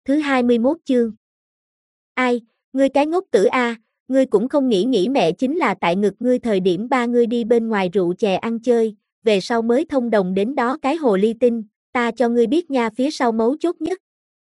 Thứ 21 chương. Ai, ngươi cái ngốc tử a, ngươi cũng không nghĩ mẹ chính là tại ngực ngươi thời điểm ba ngươi đi bên ngoài rượu chè ăn chơi, về sau mới thông đồng đến đó cái hồ ly tinh, ta cho ngươi biết nha phía sau mấu chốt nhất.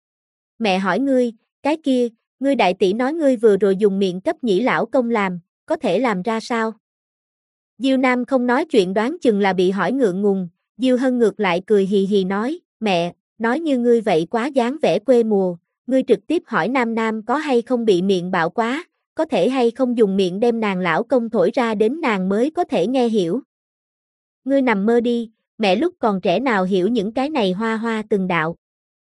Mẹ hỏi ngươi, cái kia, ngươi đại tỷ nói ngươi vừa rồi dùng miệng cấp nhĩ lão công làm, có thể làm ra sao? Diêu Nam không nói chuyện đoán chừng là bị hỏi ngượng ngùng, Diêu Hân ngược lại cười hì hì nói, mẹ, nói như ngươi vậy quá dáng vẻ quê mùa, ngươi trực tiếp hỏi Nam Nam có hay không bị miệng bạo quá, có thể hay không dùng miệng đem nàng lão công thổi ra đến nàng mới có thể nghe hiểu. Ngươi nằm mơ đi, mẹ lúc còn trẻ nào hiểu những cái này hoa hoa từng đạo.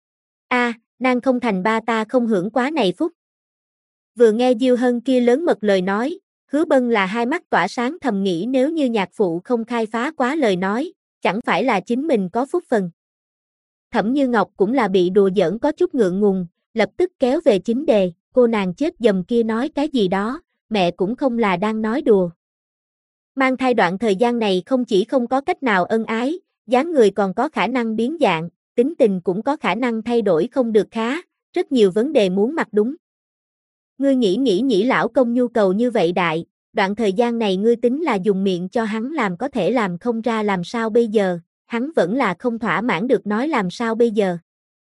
A, nàng không thành ba ta không hưởng quá này phúc. Vừa nghe Diêu Hân kia lớn mật lời nói, Hứa Bân là hai mắt tỏa sáng thầm nghĩ nếu như nhạc phụ không khai phá quá lời nói, chẳng phải là chính mình có phúc phần. Thẩm Như Ngọc cũng là bị đùa giỡn có chút ngượng ngùng, lập tức kéo về chính đề, cô nàng chết dầm kia nói cái gì đó, mẹ cũng không là đang nói đùa. Mang thai đoạn thời gian này không chỉ không có cách nào ân ái, dáng người còn có khả năng biến dạng, tính tình cũng có khả năng thay đổi không được khá, rất nhiều vấn đề muốn mặc đúng. Ngươi nghĩ nhĩ lão công nhu cầu như vậy đại, đoạn thời gian này ngươi tính là dùng miệng cho hắn làm có thể làm không ra làm sao bây giờ, hắn vẫn là không thỏa mãn được nói làm sao bây giờ.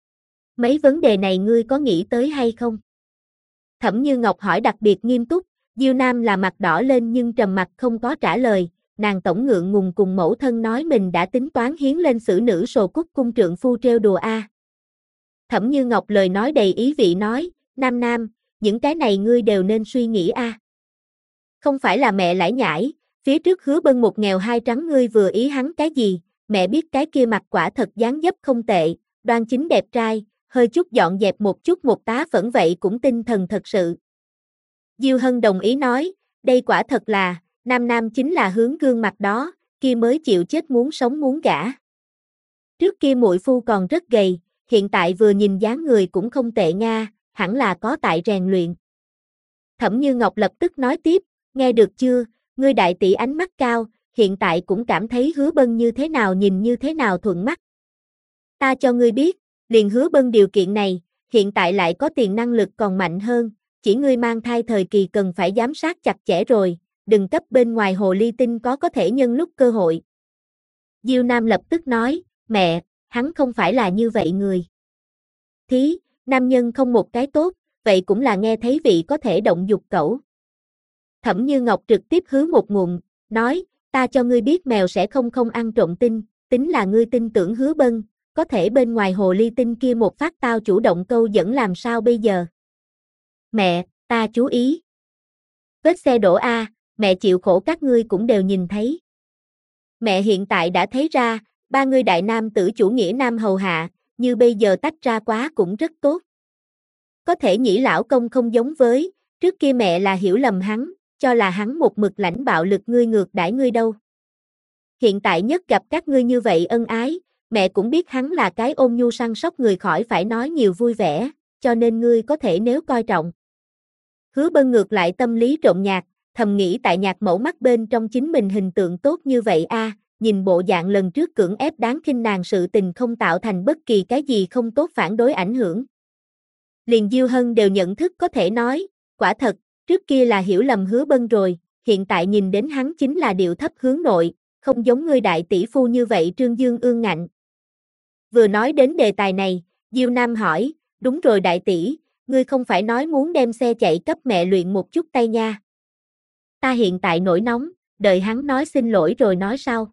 Mấy vấn đề này ngươi có nghĩ tới hay không? Thẩm Như Ngọc hỏi đặc biệt nghiêm túc, Diêu Nam là mặt đỏ lên nhưng trầm mặt không có trả lời, nàng tổng ngượng ngùng cùng mẫu thân nói mình đã tính toán hiến lên xử nữ sồ cúc cung trượng phu trêu đùa a. Thẩm Như Ngọc lời nói đầy ý vị nói, Nam Nam, những cái này ngươi đều nên suy nghĩ a. Không phải là mẹ lải nhải, phía trước Hứa Bân một nghèo hai trắng ngươi vừa ý hắn cái gì, mẹ biết cái kia mặt quả thật dáng dấp không tệ, đoan chính đẹp trai, hơi chút dọn dẹp một chút một tá phẫn vậy cũng tinh thần thật sự. Diêu Hân đồng ý nói, đây quả thật là, Nam Nam chính là hướng gương mặt đó, kia mới chịu chết muốn sống muốn gả. Trước kia muội phu còn rất gầy, hiện tại vừa nhìn dáng người cũng không tệ nga, hẳn là có tại rèn luyện. Thẩm Như Ngọc lập tức nói tiếp, nghe được chưa, ngươi đại tỷ ánh mắt cao, hiện tại cũng cảm thấy Hứa Bân như thế nào nhìn như thế nào thuận mắt. Ta cho ngươi biết, liền Hứa Bân điều kiện này, hiện tại lại có tiền năng lực còn mạnh hơn, chỉ ngươi mang thai thời kỳ cần phải giám sát chặt chẽ rồi, đừng cấp bên ngoài hồ ly tinh có thể nhân lúc cơ hội. Diêu Nam lập tức nói, mẹ, hắn không phải là như vậy người. Thí, nam nhân không một cái tốt, vậy cũng là nghe thấy vị có thể động dục cẩu. Thẩm Như Ngọc trực tiếp hứ một ngụm, nói, ta cho ngươi biết mèo sẽ không ăn trộm tinh, tính là ngươi tin tưởng Hứa Bân, có thể bên ngoài hồ ly tinh kia một phát tao chủ động câu dẫn làm sao bây giờ. Mẹ, ta chú ý. Vết xe đổ a, mẹ chịu khổ các ngươi cũng đều nhìn thấy. Mẹ hiện tại đã thấy ra, ba ngươi đại nam tử chủ nghĩa nam hầu hạ, như bây giờ tách ra quá cũng rất tốt. Có thể nhĩ lão công không giống với, trước kia mẹ là hiểu lầm hắn, cho là hắn một mực lãnh bạo lực ngươi ngược đãi ngươi đâu. Hiện tại nhất gặp các ngươi như vậy ân ái, mẹ cũng biết hắn là cái ôn nhu săn sóc người khỏi phải nói nhiều vui vẻ, cho nên ngươi có thể nếu coi trọng. Hứa Bân ngược lại tâm lý trộn nhạc, thầm nghĩ tại nhạc mẫu mắt bên trong chính mình hình tượng tốt như vậy a, nhìn bộ dạng lần trước cưỡng ép đáng khinh nàng sự tình không tạo thành bất kỳ cái gì không tốt phản đối ảnh hưởng. Liền Diêu Hân đều nhận thức có thể nói, quả thật, trước kia là hiểu lầm Hứa Bân rồi, hiện tại nhìn đến hắn chính là điệu thấp hướng nội, không giống ngươi đại tỷ phu như vậy trương dương ương ngạnh. Vừa nói đến đề tài này, Diêu Nam hỏi, đúng rồi đại tỷ, ngươi không phải nói muốn đem xe chạy cấp mẹ luyện một chút tay nha. Ta hiện tại nổi nóng, đợi hắn nói xin lỗi rồi nói sau.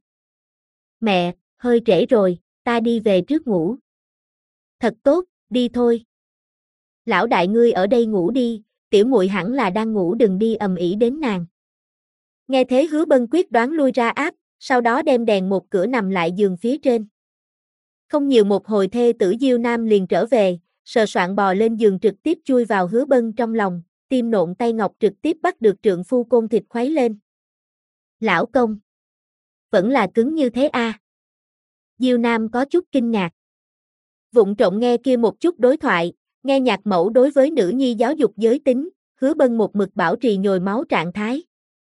Mẹ, hơi trễ rồi, ta đi về trước ngủ. Thật tốt, đi thôi. Lão đại ngươi ở đây ngủ đi, tiểu muội hẳn là đang ngủ đừng đi ầm ĩ đến nàng. Nghe thế Hứa Bân quyết đoán lui ra áp, sau đó đem đèn một cửa nằm lại giường phía trên. Không nhiều một hồi thê tử Diêu Nam liền trở về, sờ soạng bò lên giường trực tiếp chui vào Hứa Bân trong lòng, tim nộn tay ngọc trực tiếp bắt được trượng phu côn thịt khuấy lên. Lão công, vẫn là cứng như thế a. Diêu Nam có chút kinh ngạc. Vụng trộm nghe kia một chút đối thoại, nghe nhạc mẫu đối với nữ nhi giáo dục giới tính, Hứa Bân một mực bảo trì nhồi máu trạng thái.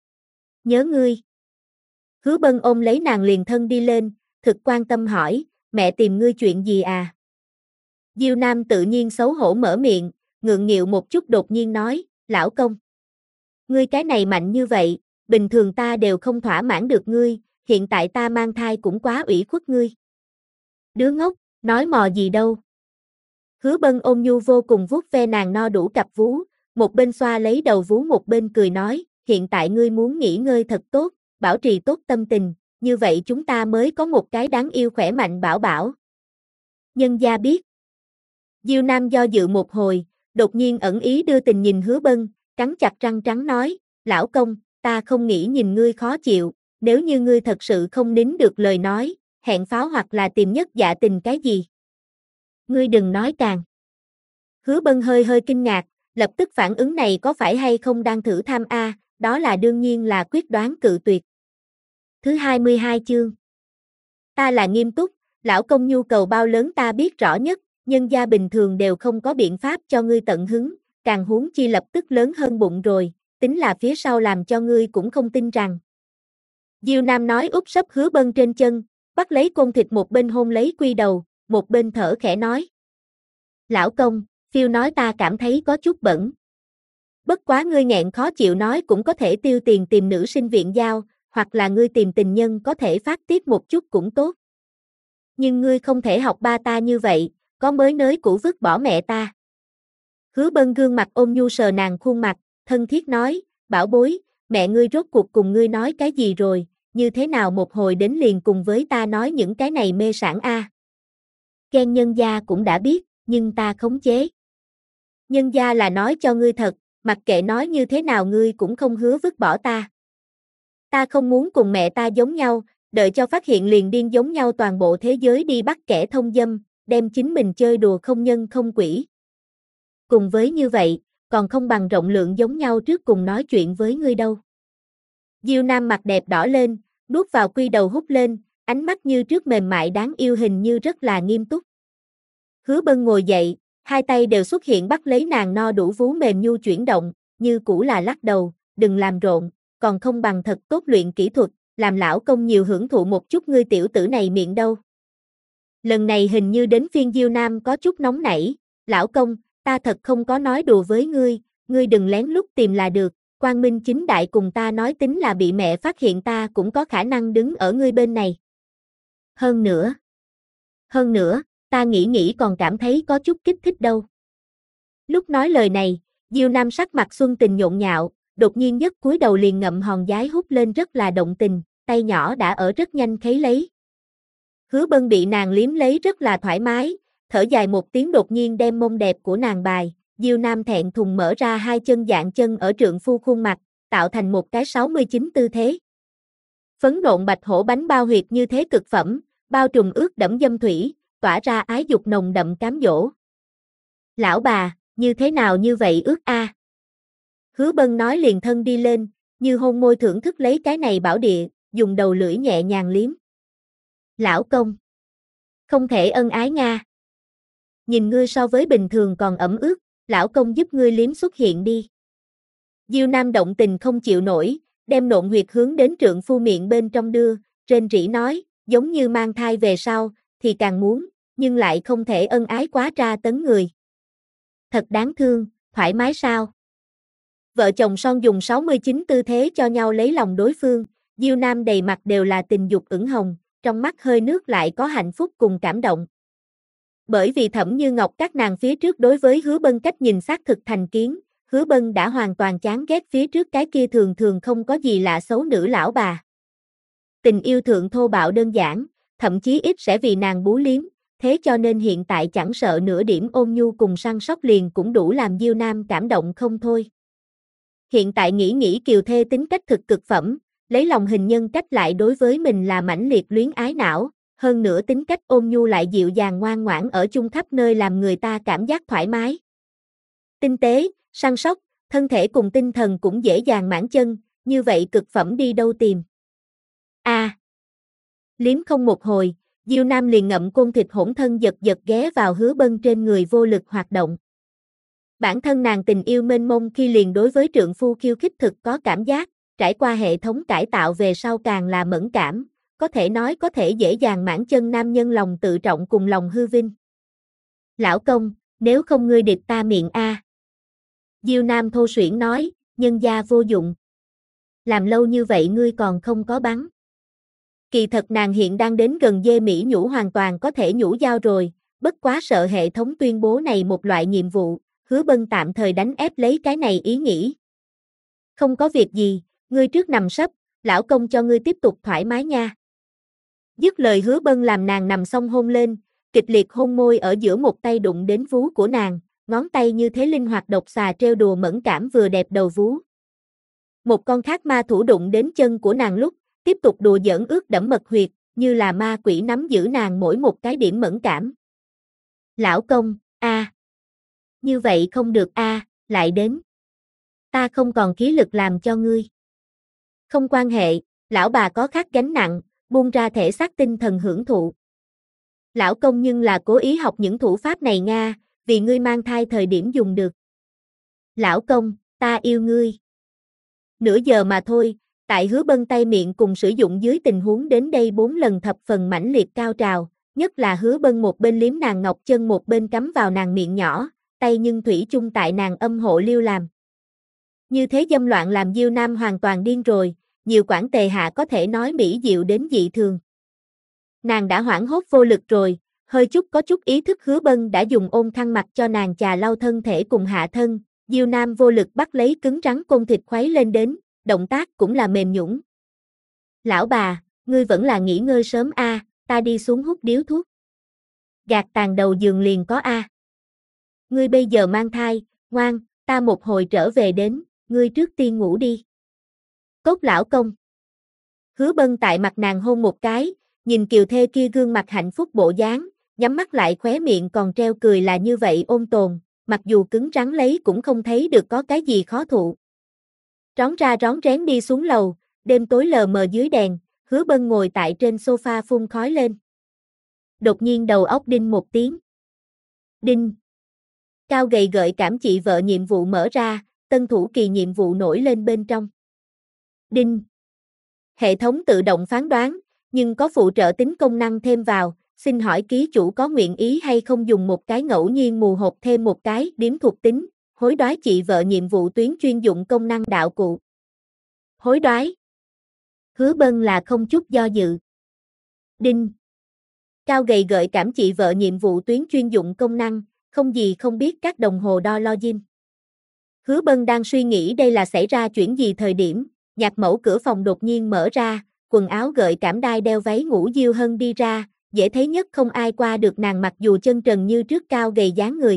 Nhớ ngươi. Hứa Bân ôm lấy nàng liền thân đi lên, thực quan tâm hỏi, mẹ tìm ngươi chuyện gì à? Diêu Nam tự nhiên xấu hổ mở miệng, ngượng nghịu một chút đột nhiên nói, lão công. Ngươi cái này mạnh như vậy, bình thường ta đều không thỏa mãn được ngươi, hiện tại ta mang thai cũng quá ủy khuất ngươi. Đứa ngốc, nói mò gì đâu. Hứa Bân ôn nhu vô cùng vuốt ve nàng no đủ cặp vú, một bên xoa lấy đầu vú một bên cười nói, hiện tại ngươi muốn nghỉ ngơi thật tốt, bảo trì tốt tâm tình, như vậy chúng ta mới có một cái đáng yêu khỏe mạnh bảo bảo. Nhân gia biết. Diêu Nam do dự một hồi, đột nhiên ẩn ý đưa tình nhìn Hứa Bân, cắn chặt răng trắng nói, lão công, ta không nghĩ nhìn ngươi khó chịu, nếu như ngươi thật sự không nín được lời nói, hẹn pháo hoặc là tìm nhất dạ tình cái gì. Ngươi đừng nói càng. Hứa Bân hơi hơi kinh ngạc, lập tức phản ứng này có phải hay không đang thử tham a, đó là đương nhiên là quyết đoán cự tuyệt. Thứ 22 chương. Ta là nghiêm túc, lão công nhu cầu bao lớn ta biết rõ nhất, nhân gia bình thường đều không có biện pháp cho ngươi tận hứng, càng huống chi lập tức lớn hơn bụng rồi, tính là phía sau làm cho ngươi cũng không tin rằng. Diêu Nam nói úp sấp Hứa Bân trên chân, bắt lấy côn thịt một bên hôn lấy quy đầu, một bên thở khẽ nói. Lão công, phiêu nói ta cảm thấy có chút bẩn. Bất quá ngươi nghẹn khó chịu nói cũng có thể tiêu tiền tìm nữ sinh viện giao, hoặc là ngươi tìm tình nhân có thể phát tiết một chút cũng tốt. Nhưng ngươi không thể học ba ta như vậy, có mới nới cũ vứt bỏ mẹ ta. Hứa Bân gương mặt ôn nhu sờ nàng khuôn mặt, thân thiết nói, bảo bối, mẹ ngươi rốt cuộc cùng ngươi nói cái gì rồi, như thế nào một hồi đến liền cùng với ta nói những cái này mê sảng a. Ghen nhân gia cũng đã biết, nhưng ta khống chế. Nhân gia là nói cho ngươi thật, mặc kệ nói như thế nào ngươi cũng không hứa vứt bỏ ta. Ta không muốn cùng mẹ ta giống nhau, đợi cho phát hiện liền điên giống nhau toàn bộ thế giới đi bắt kẻ thông dâm, đem chính mình chơi đùa không nhân không quỷ. Cùng với như vậy, còn không bằng rộng lượng giống nhau trước cùng nói chuyện với ngươi đâu. Diêu Nam mặt đẹp đỏ lên, nuốt vào quy đầu hút lên, ánh mắt như trước mềm mại đáng yêu hình như rất là nghiêm túc. Hứa Bân ngồi dậy, hai tay đều xuất hiện bắt lấy nàng no đủ vú mềm nhu chuyển động, như cũ là lắc đầu, đừng làm rộn, còn không bằng thật tốt luyện kỹ thuật, làm lão công nhiều hưởng thụ một chút ngươi tiểu tử này miệng đâu. Lần này hình như đến phiên Diêu Nam có chút nóng nảy, lão công, ta thật không có nói đùa với ngươi đừng lén lút tìm là được, quang minh chính đại cùng ta nói tính là bị mẹ phát hiện ta cũng có khả năng đứng ở ngươi bên này. Hơn nữa, ta nghĩ còn cảm thấy có chút kích thích đâu. Lúc nói lời này, Diêu Nam sắc mặt xuân tình nhộn nhạo, đột nhiên nhấc cúi đầu liền ngậm hòn giái hút lên rất là động tình, tay nhỏ đã ở rất nhanh khấy lấy. Hứa Bân bị nàng liếm lấy rất là thoải mái, thở dài một tiếng đột nhiên đem mông đẹp của nàng bài, Diêu Nam thẹn thùng mở ra hai chân dạng chân ở trượng phu khuôn mặt, tạo thành một cái 69 tư thế. Phấn nộn bạch hổ bánh bao huyệt như thế cực phẩm, bao trùm ướt đẫm dâm thủy, tỏa ra ái dục nồng đậm cám dỗ. Lão bà, như thế nào như vậy ướt a? Hứa Bân nói liền thân đi lên, như hôn môi thưởng thức lấy cái này bảo địa, dùng đầu lưỡi nhẹ nhàng liếm. Lão công, không thể ân ái nga. Nhìn ngươi so với bình thường còn ẩm ướt, lão công giúp ngươi liếm xuất hiện đi. Diêu Nam động tình không chịu nổi, đem nộn huyệt hướng đến trượng phu miệng bên trong đưa, rên rỉ nói, giống như mang thai về sau, thì càng muốn, nhưng lại không thể ân ái quá tra tấn người. Thật đáng thương, thoải mái sao? Vợ chồng son dùng 69 tư thế cho nhau lấy lòng đối phương, Diêu Nam đầy mặt đều là tình dục ửng hồng, trong mắt hơi nước lại có hạnh phúc cùng cảm động. Bởi vì Thẩm Như Ngọc các nàng phía trước đối với Hứa Bân cách nhìn xác thực thành kiến, Hứa Bân đã hoàn toàn chán ghét phía trước cái kia thường thường không có gì lạ xấu nữ lão bà. Tình yêu thượng thô bạo đơn giản, thậm chí ít sẽ vì nàng bú liếm, thế cho nên hiện tại chẳng sợ nửa điểm ôn nhu cùng săn sóc liền cũng đủ làm Diêu Nam cảm động không thôi. Hiện tại nghĩ kiều thê tính cách thực cực phẩm, lấy lòng hình nhân cách lại đối với mình là mãnh liệt luyến ái não, hơn nữa tính cách ôn nhu lại dịu dàng ngoan ngoãn ở chung khắp nơi làm người ta cảm giác thoải mái. Tinh tế, săn sóc, thân thể cùng tinh thần cũng dễ dàng mãn chân, như vậy cực phẩm đi đâu tìm. Liếm không một hồi, Diêu Nam liền ngậm côn thịt hỗn thân giật giật ghé vào Hứa Bân trên người vô lực hoạt động. Bản thân nàng tình yêu mênh mông khi liền đối với trượng phu khiêu khích thực có cảm giác, trải qua hệ thống cải tạo về sau càng là mẫn cảm, có thể nói có thể dễ dàng mãn chân nam nhân lòng tự trọng cùng lòng hư vinh. Lão công, nếu không ngươi địch ta miệng a. Diêu Nam thô suyễn nói, nhân gia vô dụng. Làm lâu như vậy ngươi còn không có bắn. Kỳ thật nàng hiện đang đến gần dê Mỹ nhũ hoàn toàn có thể nhũ dao rồi, bất quá sợ hệ thống tuyên bố này một loại nhiệm vụ, Hứa Bân tạm thời đánh ép lấy cái này ý nghĩ. Không có việc gì, ngươi trước nằm sấp, lão công cho ngươi tiếp tục thoải mái nha. Dứt lời Hứa Bân làm nàng nằm xong hôn lên, kịch liệt hôn môi ở giữa, một tay đụng đến vú của nàng, ngón tay như thế linh hoạt độc xà trêu đùa mẫn cảm vừa đẹp đầu vú. Một con khác ma thủ đụng đến chân của nàng lúc, tiếp tục đùa giỡn ướt đẫm mật huyệt, như là ma quỷ nắm giữ nàng mỗi một cái điểm mẫn cảm. Lão công, a, như vậy không được a, lại đến. Ta không còn khí lực làm cho ngươi. Không quan hệ, lão bà có khác gánh nặng, buông ra thể xác tinh thần hưởng thụ. Lão công nhưng là cố ý học những thủ pháp này Nga, vì ngươi mang thai thời điểm dùng được. Lão công, ta yêu ngươi. Nửa giờ mà thôi, tại Hứa Bân tay miệng cùng sử dụng dưới tình huống đến đây 4 lần thập phần mãnh liệt cao trào, nhất là Hứa Bân một bên liếm nàng ngọc chân một bên cắm vào nàng miệng nhỏ, tay nhưng thủy chung tại nàng âm hộ liêu làm. Như thế dâm loạn làm Diêu Nam hoàn toàn điên rồi, nhiều quản tề hạ có thể nói mỹ diệu đến dị thường. Nàng đã hoảng hốt vô lực rồi, hơi chút có chút ý thức Hứa Bân đã dùng ôm khăn mặt cho nàng chà lau thân thể cùng hạ thân, Diêu Nam vô lực bắt lấy cứng rắn côn thịt khuấy lên đến, động tác cũng là mềm nhũn. Lão bà, ngươi vẫn là nghỉ ngơi sớm a, ta đi xuống hút điếu thuốc. Gạt tàn đầu giường liền có a. Ngươi bây giờ mang thai, ngoan, ta một hồi trở về đến, ngươi trước tiên ngủ đi. Cốt lão công. Hứa Bân tại mặt nàng hôn một cái, nhìn kiều thê kia gương mặt hạnh phúc bộ dáng, nhắm mắt lại khóe miệng còn treo cười là như vậy ôn tồn, mặc dù cứng rắn lấy cũng không thấy được có cái gì khó thụ. Rón ra rón rén đi xuống lầu, đêm tối lờ mờ dưới đèn, Hứa Bân ngồi tại trên sofa phun khói lên. Đột nhiên đầu óc đinh một tiếng. Đinh. Cao gầy gợi cảm chị vợ nhiệm vụ mở ra, tân thủ kỳ nhiệm vụ nổi lên bên trong. Đinh. Hệ thống tự động phán đoán, nhưng có phụ trợ tính công năng thêm vào, xin hỏi ký chủ có nguyện ý hay không dùng một cái ngẫu nhiên mù hộp thêm một cái điểm thuộc tính, hối đoái chị vợ nhiệm vụ tuyến chuyên dụng công năng đạo cụ. Hối đoái. Hứa Bân là không chút do dự. Đinh. Cao gầy gợi cảm chị vợ nhiệm vụ tuyến chuyên dụng công năng, không gì không biết các đồng hồ đo login. Hứa Bân đang suy nghĩ đây là xảy ra chuyện gì thời điểm, nhạc mẫu cửa phòng đột nhiên mở ra, quần áo gợi cảm đai đeo váy ngủ Diêu Hân đi ra, dễ thấy nhất không ai qua được nàng mặc dù chân trần như trước cao gầy dáng người.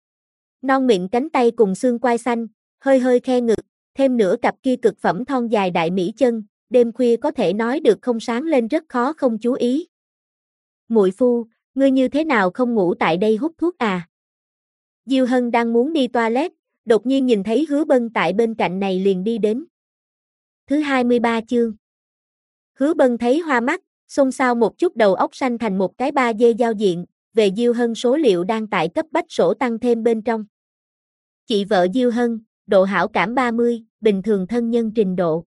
Non mịn cánh tay cùng xương quai xanh, hơi hơi khe ngực, thêm nửa cặp kia cực phẩm thon dài đại mỹ chân, đêm khuya có thể nói được không sáng lên rất khó không chú ý. Muội phu, ngươi như thế nào không ngủ tại đây hút thuốc à? Diêu Hân đang muốn đi toilet, đột nhiên nhìn thấy Hứa Bân tại bên cạnh này liền đi đến. Thứ 23 chương. Hứa Bân thấy hoa mắt, xôn xao một chút đầu óc xanh thành một cái 3D giao diện, về Diêu Hân số liệu đang tại cấp bách sổ tăng thêm bên trong. Chị vợ Diêu Hân, độ hảo cảm 30, bình thường thân nhân trình độ.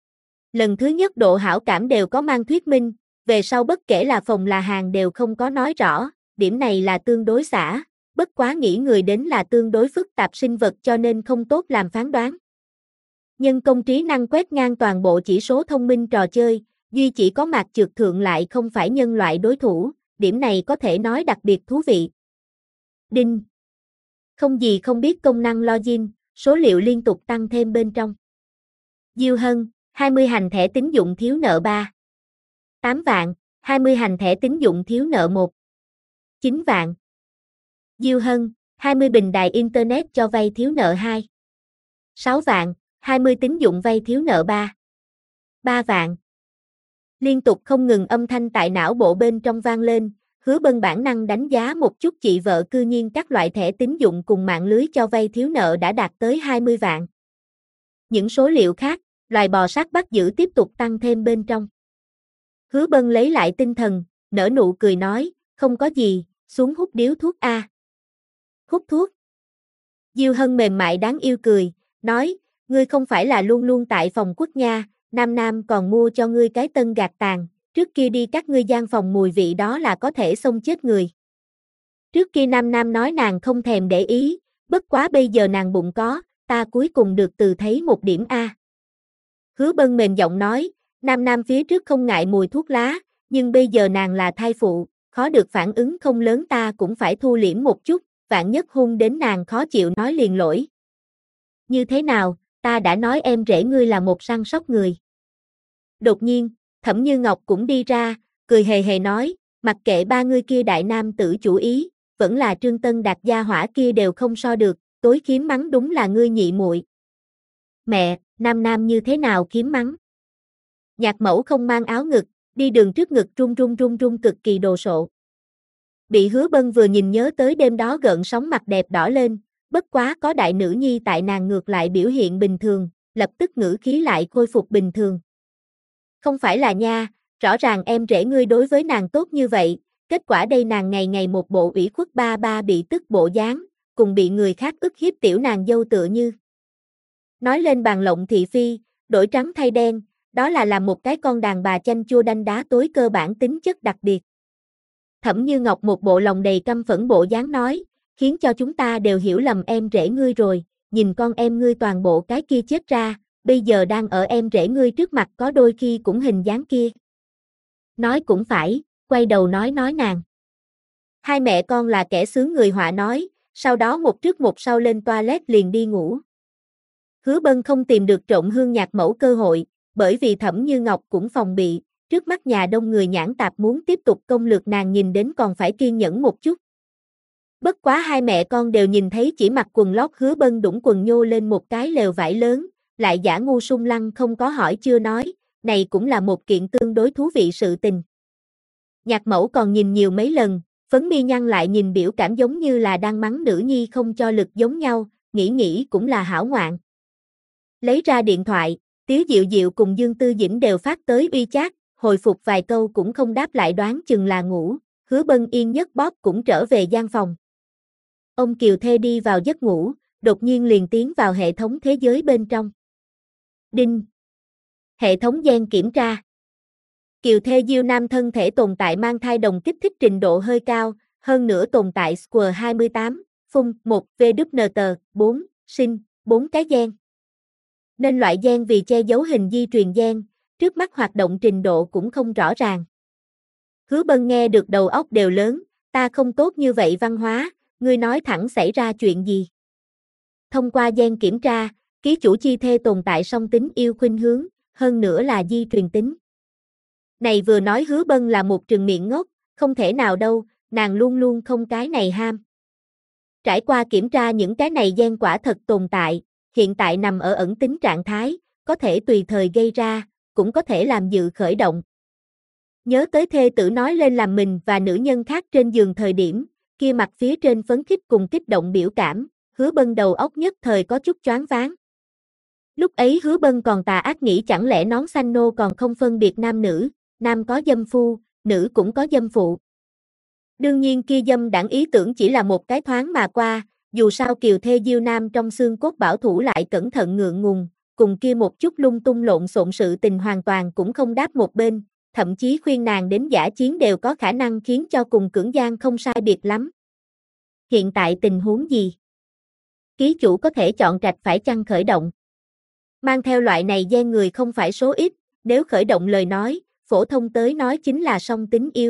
Lần thứ nhất độ hảo cảm đều có mang thuyết minh, về sau bất kể là phòng là hàng đều không có nói rõ, điểm này là tương đối xả, bất quá nghĩ người đến là tương đối phức tạp sinh vật cho nên không tốt làm phán đoán. Nhân công trí năng quét ngang toàn bộ chỉ số thông minh trò chơi, duy chỉ có mạc trượt thượng lại không phải nhân loại đối thủ, điểm này có thể nói đặc biệt thú vị. Đinh. Không gì không biết công năng login, số liệu liên tục tăng thêm bên trong. Diêu Hân, 20 hành thẻ tín dụng thiếu nợ 3. 8 vạn, 20 hành thẻ tín dụng thiếu nợ 1. 9 vạn. Diêu Hân, 20 bình đài internet cho vay thiếu nợ 2. 6 vạn, 20 tín dụng vay thiếu nợ 3. 3 vạn. Liên tục không ngừng âm thanh tại não bộ bên trong vang lên, Hứa Bân bản năng đánh giá một chút chị vợ cư nhiên các loại thẻ tín dụng cùng mạng lưới cho vay thiếu nợ đã đạt tới 20 vạn. Những số liệu khác, loài bò sát bắt giữ tiếp tục tăng thêm bên trong. Hứa Bân lấy lại tinh thần, nở nụ cười nói, không có gì, xuống hút điếu thuốc a. Hút thuốc. Diêu Hân mềm mại đáng yêu cười, nói, ngươi không phải là luôn luôn tại phòng quất nha, Nam Nam còn mua cho ngươi cái tân gạt tàn, trước kia đi các ngươi gian phòng mùi vị đó là có thể xông chết người. Trước kia Nam Nam nói nàng không thèm để ý, bất quá bây giờ nàng bụng có, ta cuối cùng được từ thấy một điểm A. Hứa Bân mềm giọng nói, Nam Nam phía trước không ngại mùi thuốc lá, nhưng bây giờ nàng là thai phụ, khó được phản ứng không lớn ta cũng phải thu liễm một chút, vạn nhất hung đến nàng khó chịu nói liền lỗi. Như thế nào, ta đã nói em rể ngươi là một săn sóc người. Đột nhiên, Thẩm Như Ngọc cũng đi ra, cười hề hề nói, mặc kệ ba ngươi kia đại nam tử chủ ý, vẫn là Trương Tân Đạt gia hỏa kia đều không so được, tối khiếm mắng đúng là ngươi nhị muội. Mẹ, Nam Nam như thế nào khiếm mắng? Nhạc mẫu không mang áo ngực, đi đường trước ngực run run cực kỳ đồ sộ. Bị Hứa Bân vừa nhìn nhớ tới đêm đó gợn sóng mặt đẹp đỏ lên, bất quá có đại nữ nhi tại nàng ngược lại biểu hiện bình thường, lập tức ngữ khí lại khôi phục bình thường. Không phải là nha, rõ ràng em rể ngươi đối với nàng tốt như vậy, kết quả đây nàng ngày ngày một bộ ủy khuất ba ba bị tức bộ dáng, cùng bị người khác ức hiếp tiểu nàng dâu tựa như. Nói lên bàn lộng thị phi, đổi trắng thay đen, đó là làm một cái con đàn bà chanh chua đanh đá tối cơ bản tính chất đặc biệt. Thẩm Như Ngọc một bộ lòng đầy căm phẫn bộ dáng nói, khiến cho chúng ta đều hiểu lầm em rể ngươi rồi, nhìn con em ngươi toàn bộ cái kia chết ra, bây giờ đang ở em rể ngươi trước mặt có đôi khi cũng hình dáng kia. Nói cũng phải, quay đầu nói nàng. Hai mẹ con là kẻ xướng người họa nói, sau đó một trước một sau lên toilet liền đi ngủ. Hứa Bân không tìm được trộn hương nhạc mẫu cơ hội, bởi vì Thẩm Như Ngọc cũng phòng bị, trước mắt nhà đông người nhãn tạp muốn tiếp tục công lược nàng nhìn đến còn phải kiên nhẫn một chút. Bất quá hai mẹ con đều nhìn thấy chỉ mặc quần lót Hứa Bân đũng quần nhô lên một cái lều vải lớn, lại giả ngu sung lăng không có hỏi chưa nói, này cũng là một kiện tương đối thú vị sự tình. Nhạc mẫu còn nhìn nhiều mấy lần, phấn mi nhăn lại nhìn biểu cảm giống như là đang mắng nữ nhi không cho lực giống nhau, nghĩ cũng là hảo ngoạn. Lấy ra điện thoại, Tiếu Diệu Diệu cùng Dương Tư Dĩnh đều phát tới uy chat, hồi phục vài câu cũng không đáp lại đoán chừng là ngủ, Hứa Bân yên nhất bóp cũng trở về gian phòng. Ông Kiều Thê đi vào giấc ngủ, đột nhiên liền tiến vào hệ thống thế giới bên trong. Đinh. Hệ thống gen kiểm tra. Kiều Thê Diêu Nam thân thể tồn tại mang thai đồng kích thích trình độ hơi cao, hơn nữa tồn tại Square 28, Phung 1, VWNT 4, sinh 4 cái gen. Nên loại gen vì che giấu hình di truyền gen, trước mắt hoạt động trình độ cũng không rõ ràng. Hứa Bân nghe được đầu óc đều lớn, ta không tốt như vậy văn hóa, ngươi nói thẳng xảy ra chuyện gì. Thông qua gen kiểm tra, ký chủ chi thê tồn tại song tính yêu khuynh hướng, hơn nữa là di truyền tính. Này vừa nói Hứa Bân là một trừng miệng ngốc, không thể nào đâu, nàng luôn luôn không cái này ham. Trải qua kiểm tra những cái này gen quả thật tồn tại, hiện tại nằm ở ẩn tính trạng thái, có thể tùy thời gây ra, cũng có thể làm dự khởi động. Nhớ tới thê tử nói lên làm mình và nữ nhân khác trên giường thời điểm, kia mặt phía trên phấn khích cùng kích động biểu cảm, Hứa Bân đầu óc nhất thời có chút choáng váng. Lúc ấy Hứa Bân còn tà ác nghĩ chẳng lẽ nón xanh nô còn không phân biệt nam nữ, nam có dâm phu, nữ cũng có dâm phụ. Đương nhiên kia dâm đảng ý tưởng chỉ là một cái thoáng mà qua, dù sao Kiều Thê Diêu Nam trong xương cốt bảo thủ lại cẩn thận ngượng ngùng, cùng kia một chút lung tung lộn xộn sự tình hoàn toàn cũng không đáp một bên, thậm chí khuyên nàng đến dã chiến đều có khả năng khiến cho cùng cưỡng gian không sai biệt lắm. Hiện tại tình huống gì? Ký chủ có thể chọn trạch phải chăng khởi động. Mang theo loại này gen người không phải số ít, nếu khởi động lời nói, phổ thông tới nói chính là song tính yêu.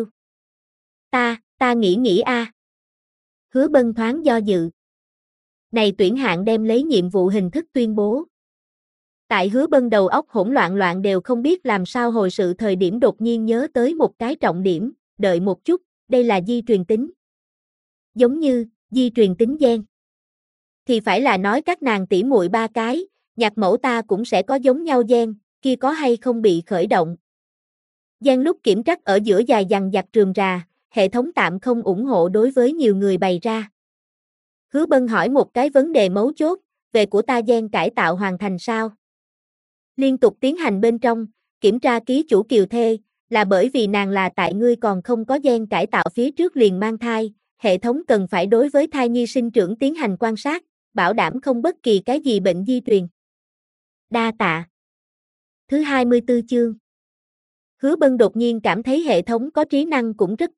Ta nghĩ a. Hứa Bân thoáng do dự. Này tuyển hạng đem lấy nhiệm vụ hình thức tuyên bố. Tại Hứa Bân đầu óc hỗn loạn đều không biết làm sao hồi sự thời điểm đột nhiên nhớ tới một cái trọng điểm, đợi một chút, đây là di truyền tính. Giống như, di truyền tính gen. Thì phải là nói các nàng tỷ muội ba cái, nhạc mẫu ta cũng sẽ có giống nhau gen, kia có hay không bị khởi động. Gen lúc kiểm trắc ở giữa dài dằng dặc rườm rà, hệ thống tạm không ủng hộ đối với nhiều người bày ra. Hứa Bân hỏi một cái vấn đề mấu chốt, về của ta gen cải tạo hoàn thành sao? Liên tục tiến hành bên trong, kiểm tra ký chủ Kiều Thê, là bởi vì nàng là tại ngươi còn không có gen cải tạo phía trước liền mang thai, hệ thống cần phải đối với thai nhi sinh trưởng tiến hành quan sát, bảo đảm không bất kỳ cái gì bệnh di truyền. Đa tạ. Thứ 24 chương. Hứa Bân đột nhiên cảm thấy hệ thống có trí năng cũng rất tốt,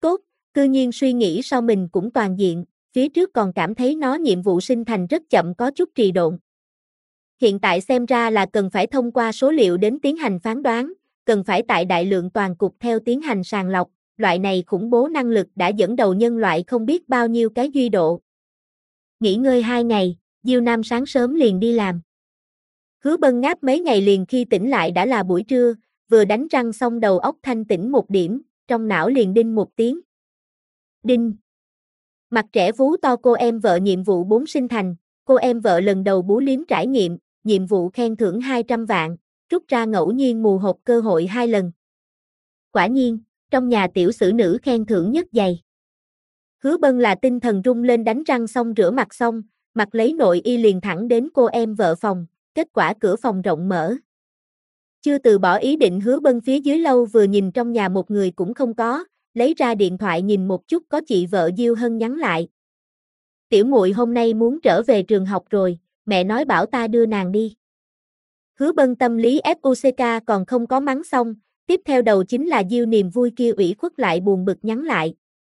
Cư nhiên suy nghĩ sau mình cũng toàn diện, phía trước còn cảm thấy nó nhiệm vụ sinh thành rất chậm có chút trì độn. Hiện tại xem ra là cần phải thông qua số liệu đến tiến hành phán đoán, cần phải tại đại lượng toàn cục theo tiến hành sàng lọc, loại này khủng bố năng lực đã dẫn đầu nhân loại không biết bao nhiêu cái duy độ. Nghỉ ngơi 2 ngày, Diêu Nam sáng sớm liền đi làm. Hứa Bân ngáp mấy ngày liền khi tỉnh lại đã là buổi trưa, vừa đánh răng xong đầu óc thanh tỉnh một điểm, trong não liền đinh một tiếng. Đinh. Mặt trẻ vú to cô em vợ nhiệm vụ 4 sinh thành, cô em vợ lần đầu bú liếm trải nghiệm, nhiệm vụ khen thưởng 200 vạn, rút ra ngẫu nhiên mù hộp cơ hội 2 lần. Quả nhiên, trong nhà tiểu sử nữ khen thưởng nhất dày. Hứa Bân là tinh thần rung lên đánh răng xong rửa mặt xong, mặc lấy nội y liền thẳng đến cô em vợ phòng, kết quả cửa phòng rộng mở. Chưa từ bỏ ý định Hứa Bân phía dưới lâu vừa nhìn trong nhà một người cũng không có, lấy ra điện thoại nhìn một chút có chị vợ Diêu Hân nhắn lại. Tiểu muội hôm nay muốn trở về trường học rồi, mẹ nói bảo ta đưa nàng đi. Hứa Bân tâm lý FUCK còn không có mắng xong, tiếp theo đầu chính là Diêu niềm vui kia ủy khuất lại buồn bực nhắn lại.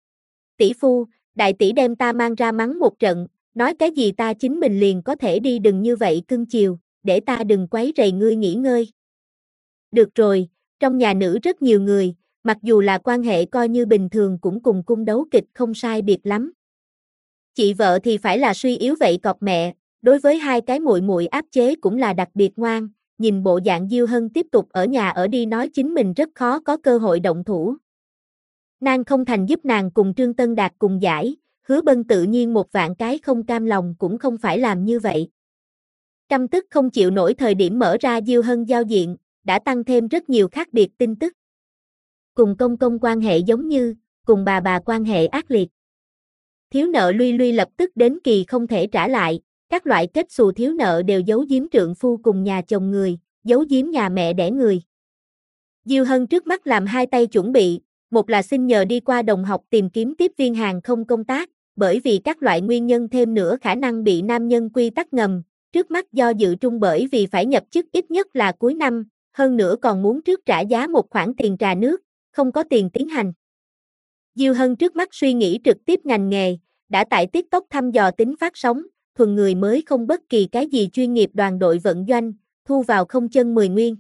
Tỷ phu, đại tỷ đem ta mang ra mắng một trận, nói cái gì ta chính mình liền có thể đi đừng như vậy cưng chiều, để ta đừng quấy rầy ngươi nghỉ ngơi. Được rồi, trong nhà nữ rất nhiều người, mặc dù là quan hệ coi như bình thường cũng cùng cung đấu kịch không sai biệt lắm. Chị vợ thì phải là suy yếu vậy cọp mẹ, đối với hai cái muội muội áp chế cũng là đặc biệt ngoan, nhìn bộ dạng Diêu Hân tiếp tục ở nhà ở đi nói chính mình rất khó có cơ hội động thủ. Nàng không thành giúp nàng cùng Trương Tân Đạt cùng giải, Hứa Bân tự nhiên một vạn cái không cam lòng cũng không phải làm như vậy. Căm tức không chịu nổi thời điểm mở ra Diêu Hân giao diện, đã tăng thêm rất nhiều khác biệt tin tức. Cùng công công quan hệ giống như, cùng bà quan hệ ác liệt. Thiếu nợ Luy Luy lập tức đến kỳ không thể trả lại, các loại kết xù thiếu nợ đều giấu giếm trượng phu cùng nhà chồng người, giấu giếm nhà mẹ đẻ người. Diêu Hân trước mắt làm hai tay chuẩn bị, một là xin nhờ đi qua đồng học tìm kiếm tiếp viên hàng không công tác, bởi vì các loại nguyên nhân thêm nữa khả năng bị nam nhân quy tắc ngầm, trước mắt do dự trung bởi vì phải nhập chức ít nhất là cuối năm, hơn nữa còn muốn trước trả giá một khoản tiền trà nước, không có tiền tiến hành. Diêu Hân trước mắt suy nghĩ trực tiếp ngành nghề, đã tại TikTok thăm dò tính phát sóng, thuần người mới không bất kỳ cái gì chuyên nghiệp đoàn đội vận doanh, thu vào không chân 10 nguyên.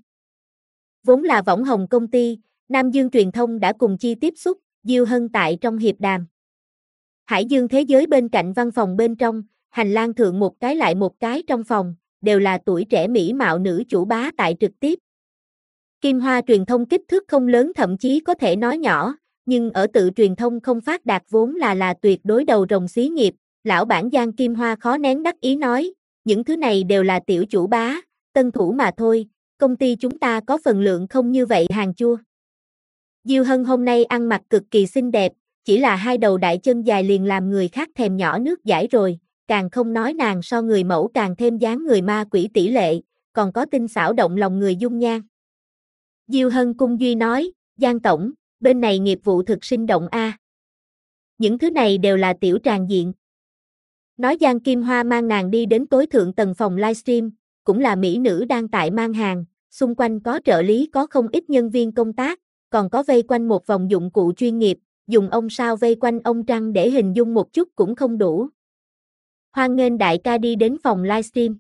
Vốn là võng hồng công ty, Nam Dương truyền thông đã cùng chi tiếp xúc, Diêu Hân tại trong hiệp đàm. Hải Dương thế giới bên cạnh văn phòng bên trong, hành lang thượng một cái lại một cái trong phòng, đều là tuổi trẻ mỹ mạo nữ chủ bá tại trực tiếp. Kim Hoa truyền thông kích thước không lớn thậm chí có thể nói nhỏ, nhưng ở tự truyền thông không phát đạt vốn là tuyệt đối đầu rồng xí nghiệp, lão bản Giang Kim Hoa khó nén đắc ý nói, những thứ này đều là tiểu chủ bá, tân thủ mà thôi, công ty chúng ta có phần lượng không như vậy hàng chua. Diêu Hân hôm nay ăn mặc cực kỳ xinh đẹp, chỉ là hai đầu đại chân dài liền làm người khác thèm nhỏ nước dãi rồi, càng không nói nàng so người mẫu càng thêm dáng người ma quỷ tỷ lệ, còn có tinh xảo động lòng người dung nhan. Diêu Hân cung duy nói, Giang tổng, bên này nghiệp vụ thực sinh động a. Những thứ này đều là tiểu tràng diện. Nói Giang Kim Hoa mang nàng đi đến tối thượng tầng phòng livestream, cũng là mỹ nữ đang tại mang hàng, xung quanh có trợ lý có không ít nhân viên công tác, còn có vây quanh một vòng dụng cụ chuyên nghiệp, dùng ông sao vây quanh ông trăng để hình dung một chút cũng không đủ. Hoan nghênh đại ca đi đến phòng livestream.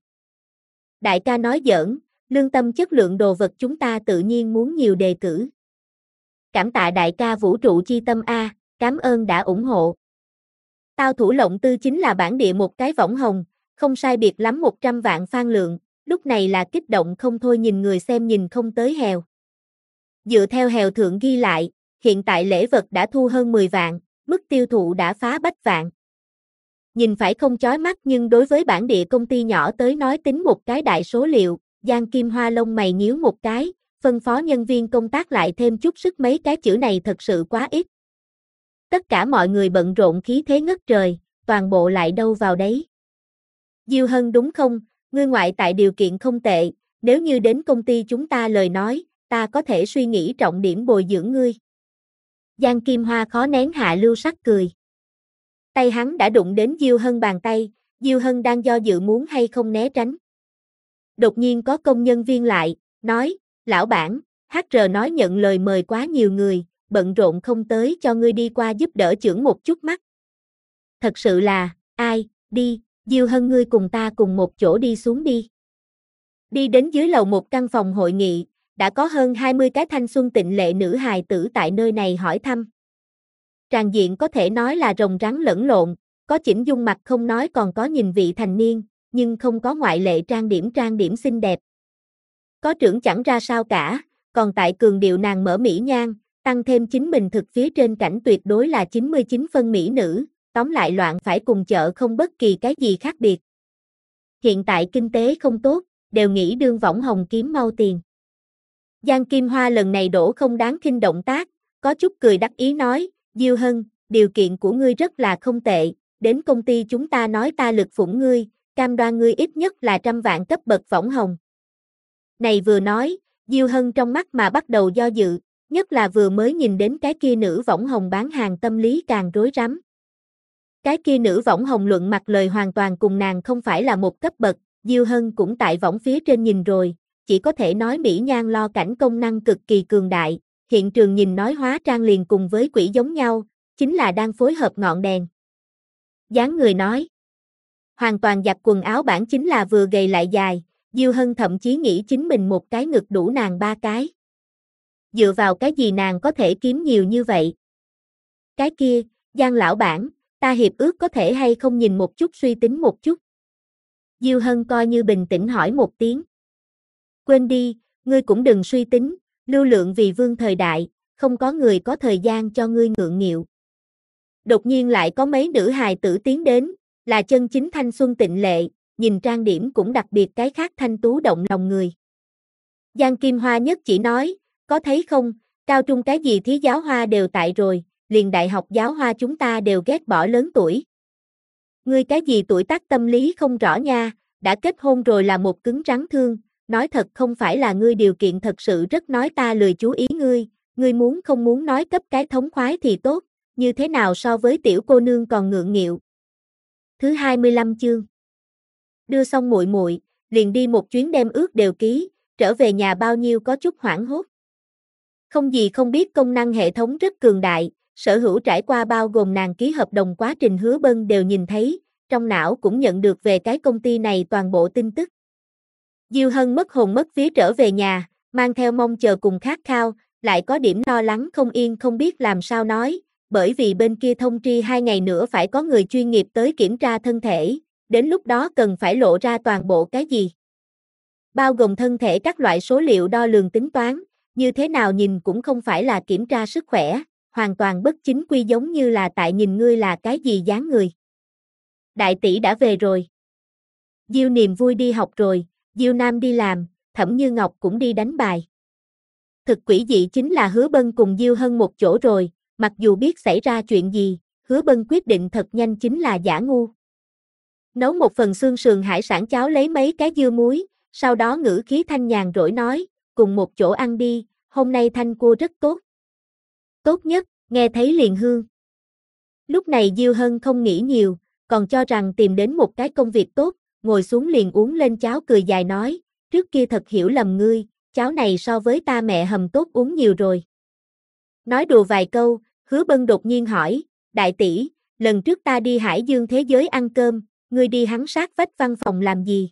Đại ca nói giỡn, lương tâm chất lượng đồ vật chúng ta tự nhiên muốn nhiều đề cử. Cảm tạ đại ca vũ trụ chi tâm a, cảm ơn đã ủng hộ. Tao thủ lộng tư chính là bản địa một cái võng hồng, không sai biệt lắm 100 vạn fan lượng, lúc này là kích động không thôi nhìn người xem nhìn không tới hèo. Dựa theo hèo thượng ghi lại, hiện tại lễ vật đã thu hơn 10 vạn, mức tiêu thụ đã phá bách vạn. Nhìn phải không chói mắt nhưng đối với bản địa công ty nhỏ tới nói tính một cái đại số liệu, Giang Kim Hoa lông mày nhíu một cái, phân phó nhân viên công tác lại thêm chút sức mấy cái chữ này thật sự quá ít. Tất cả mọi người bận rộn khí thế ngất trời, toàn bộ lại đâu vào đấy. Diêu Hân đúng không, ngươi ngoại tại điều kiện không tệ, nếu như đến công ty chúng ta lời nói, ta có thể suy nghĩ trọng điểm bồi dưỡng ngươi. Giang Kim Hoa khó nén hạ lưu sắc cười. Tay hắn đã đụng đến Diêu Hân bàn tay, Diêu Hân đang do dự muốn hay không né tránh. Đột nhiên có công nhân viên lại, nói, lão bản, HR nói nhận lời mời quá nhiều người, bận rộn không tới cho ngươi đi qua giúp đỡ chưởng một chút mắt. Thật sự là, ai, đi, Diêu Hân ngươi cùng ta cùng một chỗ đi xuống đi. Đi đến dưới lầu một căn phòng hội nghị, đã có hơn 20 cái thanh xuân tịnh lệ nữ hài tử tại nơi này hỏi thăm. Tràng diện có thể nói là rồng rắn lẫn lộn, có chỉnh dung mặt không nói còn có nhìn vị thành niên, nhưng không có ngoại lệ trang điểm xinh đẹp. Có trưởng chẳng ra sao cả, còn tại cường điệu nàng mở mỹ nhan, tăng thêm chính mình thực phía trên cảnh tuyệt đối là 99 phân mỹ nữ, tóm lại loạn phải cùng chợ không bất kỳ cái gì khác biệt. Hiện tại kinh tế không tốt, đều nghĩ đương võng hồng kiếm mau tiền. Giang Kim Hoa lần này đổ không đáng khinh động tác, có chút cười đắc ý nói, Diêu Hân, điều kiện của ngươi rất là không tệ, đến công ty chúng ta nói ta lực phủng ngươi, cam đoan ngươi ít nhất là 100 vạn cấp bậc võng hồng. Này vừa nói, Diêu Hân trong mắt mà bắt đầu do dự, nhất là vừa mới nhìn đến cái kia nữ võng hồng bán hàng tâm lý càng rối rắm. Cái kia nữ võng hồng luận mặt lời hoàn toàn cùng nàng không phải là một cấp bậc, Diêu Hân cũng tại võng phía trên nhìn rồi, chỉ có thể nói mỹ nhan lo cảnh công năng cực kỳ cường đại, hiện trường nhìn nói hóa trang liền cùng với quỷ giống nhau, chính là đang phối hợp ngọn đèn. Dáng người nói, hoàn toàn giặt quần áo bản chính là vừa gầy lại dài, Diêu Hân thậm chí nghĩ chính mình một cái ngực đủ nàng 3 cái. Dựa vào cái gì nàng có thể kiếm nhiều như vậy? Cái kia, Giang lão bản, ta hiệp ước có thể hay không nhìn một chút suy tính một chút? Diêu Hân coi như bình tĩnh hỏi một tiếng. Quên đi, ngươi cũng đừng suy tính, lưu lượng vì vương thời đại, không có người có thời gian cho ngươi ngượng nghịu. Đột nhiên lại có mấy nữ hài tử tiến đến, là chân chính thanh xuân tịnh lệ, nhìn trang điểm cũng đặc biệt cái khác thanh tú động lòng người. Giang Kim Hoa nhất chỉ nói, có thấy không, cao trung cái gì thí giáo hoa đều tại rồi, liền đại học giáo hoa chúng ta đều ghét bỏ lớn tuổi. Ngươi cái gì tuổi tác tâm lý không rõ nha, đã kết hôn rồi là một cứng rắn thương, nói thật không phải là ngươi điều kiện thật sự rất nói ta lười chú ý ngươi muốn không muốn nói cấp cái thống khoái thì tốt, như thế nào so với tiểu cô nương còn ngượng nghịu. Thứ 25 chương. Đưa xong muội muội, liền đi một chuyến đem ước đều ký, trở về nhà bao nhiêu có chút hoảng hốt. Không gì không biết công năng hệ thống rất cường đại, sở hữu trải qua bao gồm nàng ký hợp đồng quá trình Hứa Bân đều nhìn thấy, trong não cũng nhận được về cái công ty này toàn bộ tin tức. Diêu Hân mất hồn mất vía trở về nhà, mang theo mong chờ cùng khát khao, lại có điểm lo lắng không yên không biết làm sao nói, bởi vì bên kia thông tri 2 ngày nữa phải có người chuyên nghiệp tới kiểm tra thân thể, đến lúc đó cần phải lộ ra toàn bộ cái gì. Bao gồm thân thể các loại số liệu đo lường tính toán, như thế nào nhìn cũng không phải là kiểm tra sức khỏe, hoàn toàn bất chính quy giống như là tại nhìn ngươi là cái gì dáng người. Đại tỷ đã về rồi. Diêu Niềm vui đi học rồi, Diêu Nam đi làm, Thẩm Như Ngọc cũng đi đánh bài. Thực quỷ dị chính là Hứa Bân cùng Diêu Hân một chỗ rồi, mặc dù biết xảy ra chuyện gì, Hứa Bân quyết định thật nhanh chính là giả ngu. Nấu một phần xương sườn hải sản cháo lấy mấy cái dưa muối, sau đó ngữ khí thanh nhàn rỗi nói, cùng một chỗ ăn đi, hôm nay thanh cua rất tốt. Tốt nhất, nghe thấy liền hương. Lúc này Diêu Hân không nghĩ nhiều, còn cho rằng tìm đến một cái công việc tốt, ngồi xuống liền uống lên cháo cười dài nói, trước kia thật hiểu lầm ngươi, cháo này so với ta mẹ hầm tốt uống nhiều rồi. Nói đùa vài câu, Hứa Bân đột nhiên hỏi, đại tỷ, lần trước ta đi Hải Dương thế giới ăn cơm, ngươi đi hắn sát vách văn phòng làm gì?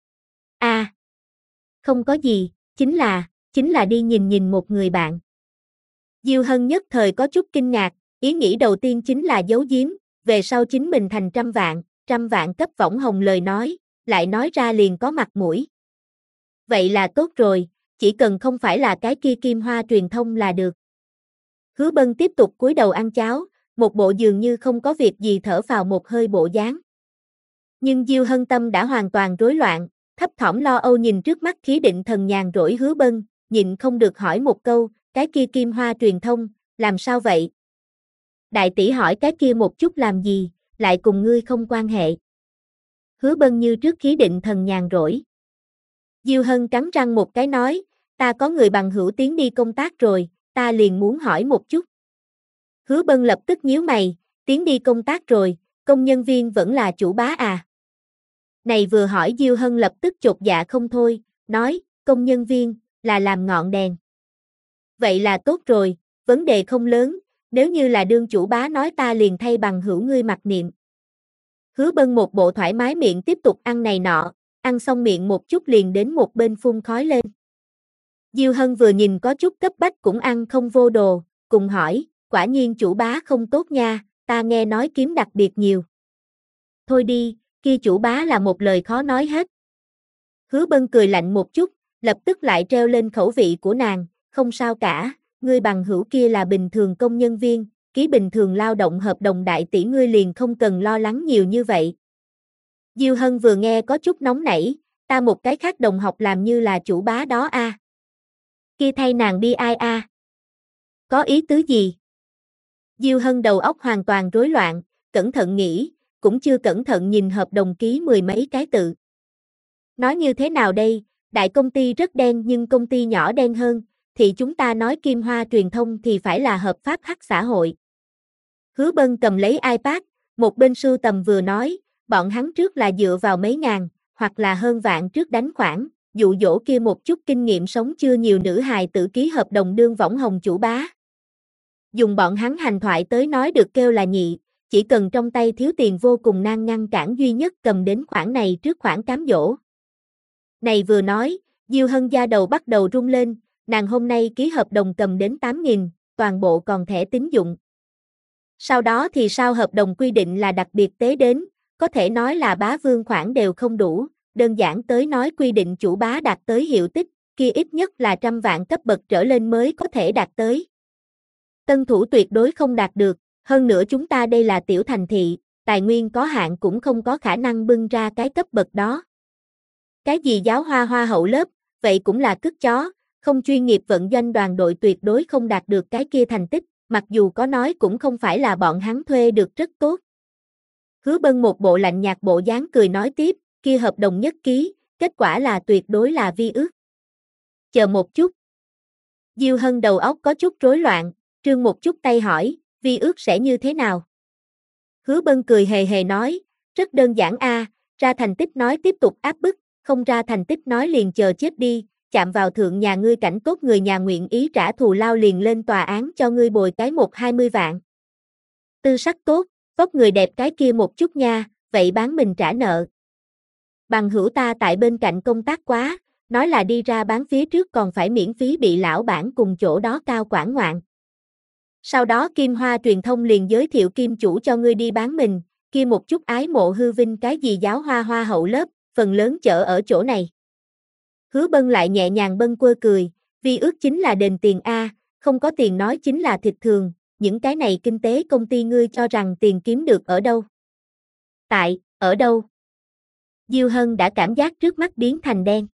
À, không có gì, chính là đi nhìn một người bạn. Diêu Hân nhất thời có chút kinh ngạc, ý nghĩ đầu tiên chính là giấu giếm, về sau chính mình thành 100 vạn cấp võng hồng lời nói, lại nói ra liền có mặt mũi. Vậy là tốt rồi, chỉ cần không phải là cái kia Kim Hoa truyền thông là được. Hứa Bân tiếp tục cúi đầu ăn cháo, một bộ dường như không có việc gì thở phào một hơi bộ dáng. Nhưng Diêu Hân tâm đã hoàn toàn rối loạn, thấp thỏm lo âu nhìn trước mắt khí định thần nhàn rỗi Hứa Bân, nhịn không được hỏi một câu, cái kia Kim Hoa truyền thông, làm sao vậy? Đại tỷ hỏi cái kia một chút làm gì, lại cùng ngươi không quan hệ. Hứa Bân như trước khí định thần nhàn rỗi. Diêu Hân cắn răng một cái nói, ta có người bằng hữu tiến đi công tác rồi, ta liền muốn hỏi một chút. Hứa Bân lập tức nhíu mày, tiến đi công tác rồi, công nhân viên vẫn là chủ bá à? Này vừa hỏi Diêu Hân lập tức chột dạ không thôi, nói, công nhân viên, là làm ngọn đèn. Vậy là tốt rồi, vấn đề không lớn, nếu như là đương chủ bá nói ta liền thay bằng hữu ngươi mặc niệm. Hứa Bân một bộ thoải mái miệng tiếp tục ăn này nọ, ăn xong miệng một chút liền đến một bên phun khói lên. Diêu Hân vừa nhìn có chút cấp bách cũng ăn không vô đồ, cùng hỏi, quả nhiên chủ bá không tốt nha, ta nghe nói kiếm đặc biệt nhiều. Thôi đi, kia chủ bá là một lời khó nói hết. Hứa Bân cười lạnh một chút, lập tức lại treo lên khẩu vị của nàng, không sao cả, ngươi bằng hữu kia là bình thường công nhân viên, ký bình thường lao động hợp đồng đại tỷ ngươi liền không cần lo lắng nhiều như vậy. Diêu Hân vừa nghe có chút nóng nảy, ta một cái khác đồng học làm như là chủ bá đó a. Kia thay nàng đi ai a? Có ý tứ gì? Diêu Hân đầu óc hoàn toàn rối loạn, cẩn thận nghĩ, cũng chưa cẩn thận nhìn hợp đồng ký mười mấy cái tự. Nói như thế nào đây, đại công ty rất đen nhưng công ty nhỏ đen hơn, thì chúng ta nói Kim Hoa truyền thông thì phải là hợp pháp hắc xã hội. Hứa Bân cầm lấy iPad, một bên sưu tầm vừa nói, bọn hắn trước là dựa vào mấy ngàn, hoặc là hơn vạn trước đánh khoản, dụ dỗ kia một chút kinh nghiệm sống chưa nhiều nữ hài tự ký hợp đồng đương võng hồng chủ bá. Dùng bọn hắn hành thoại tới nói được kêu là nhị, chỉ cần trong tay thiếu tiền vô cùng nan ngăn cản duy nhất cầm đến khoản này trước khoản cám dỗ. Này vừa nói, Diêu Hân da đầu bắt đầu rung lên, nàng hôm nay ký hợp đồng cầm đến 8.000, toàn bộ còn thẻ tín dụng. Sau đó thì sao hợp đồng quy định là đặc biệt tế đến, có thể nói là bá vương khoản đều không đủ, đơn giản tới nói quy định chủ bá đạt tới hiệu tích, kia ít nhất là 100 vạn cấp bậc trở lên mới có thể đạt tới. Tân thủ tuyệt đối không đạt được, hơn nữa chúng ta đây là tiểu thành thị, tài nguyên có hạn cũng không có khả năng bưng ra cái cấp bậc đó. Cái gì giáo hoa hậu lớp, vậy cũng là cứt chó, không chuyên nghiệp vận doanh đoàn đội tuyệt đối không đạt được cái kia thành tích, mặc dù có nói cũng không phải là bọn hắn thuê được rất tốt. Hứa Bân một bộ lạnh nhạt bộ dáng cười nói tiếp, kia hợp đồng nhất ký, kết quả là tuyệt đối là vi ước. Chờ một chút. Diêu Hân đầu óc có chút rối loạn, trương một chút tay hỏi, vi ước sẽ như thế nào? Hứa Bân cười hề hề nói, rất đơn giản a, ra thành tích nói tiếp tục áp bức, không ra thành tích nói liền chờ chết đi, chạm vào thượng nhà ngươi cảnh tốt người nhà nguyện ý trả thù lao liền lên tòa án cho ngươi bồi cái 1-20 vạn. Tư sắc tốt, vóc người đẹp cái kia một chút nha, vậy bán mình trả nợ. Bằng hữu ta tại bên cạnh công tác quá, nói là đi ra bán phía trước còn phải miễn phí bị lão bản cùng chỗ đó cao quản ngoạn. Sau đó Kim Hoa truyền thông liền giới thiệu Kim chủ cho ngươi đi bán mình, kia một chút ái mộ hư vinh cái gì giáo hoa hậu lớp, phần lớn chở ở chỗ này. Hứa Bân lại nhẹ nhàng bâng quơ cười, vi ước chính là đền tiền A, không có tiền nói chính là thịt thường, những cái này kinh tế công ty ngươi cho rằng tiền kiếm được ở đâu? Ở đâu? Diêu Hân đã cảm giác trước mắt biến thành đen.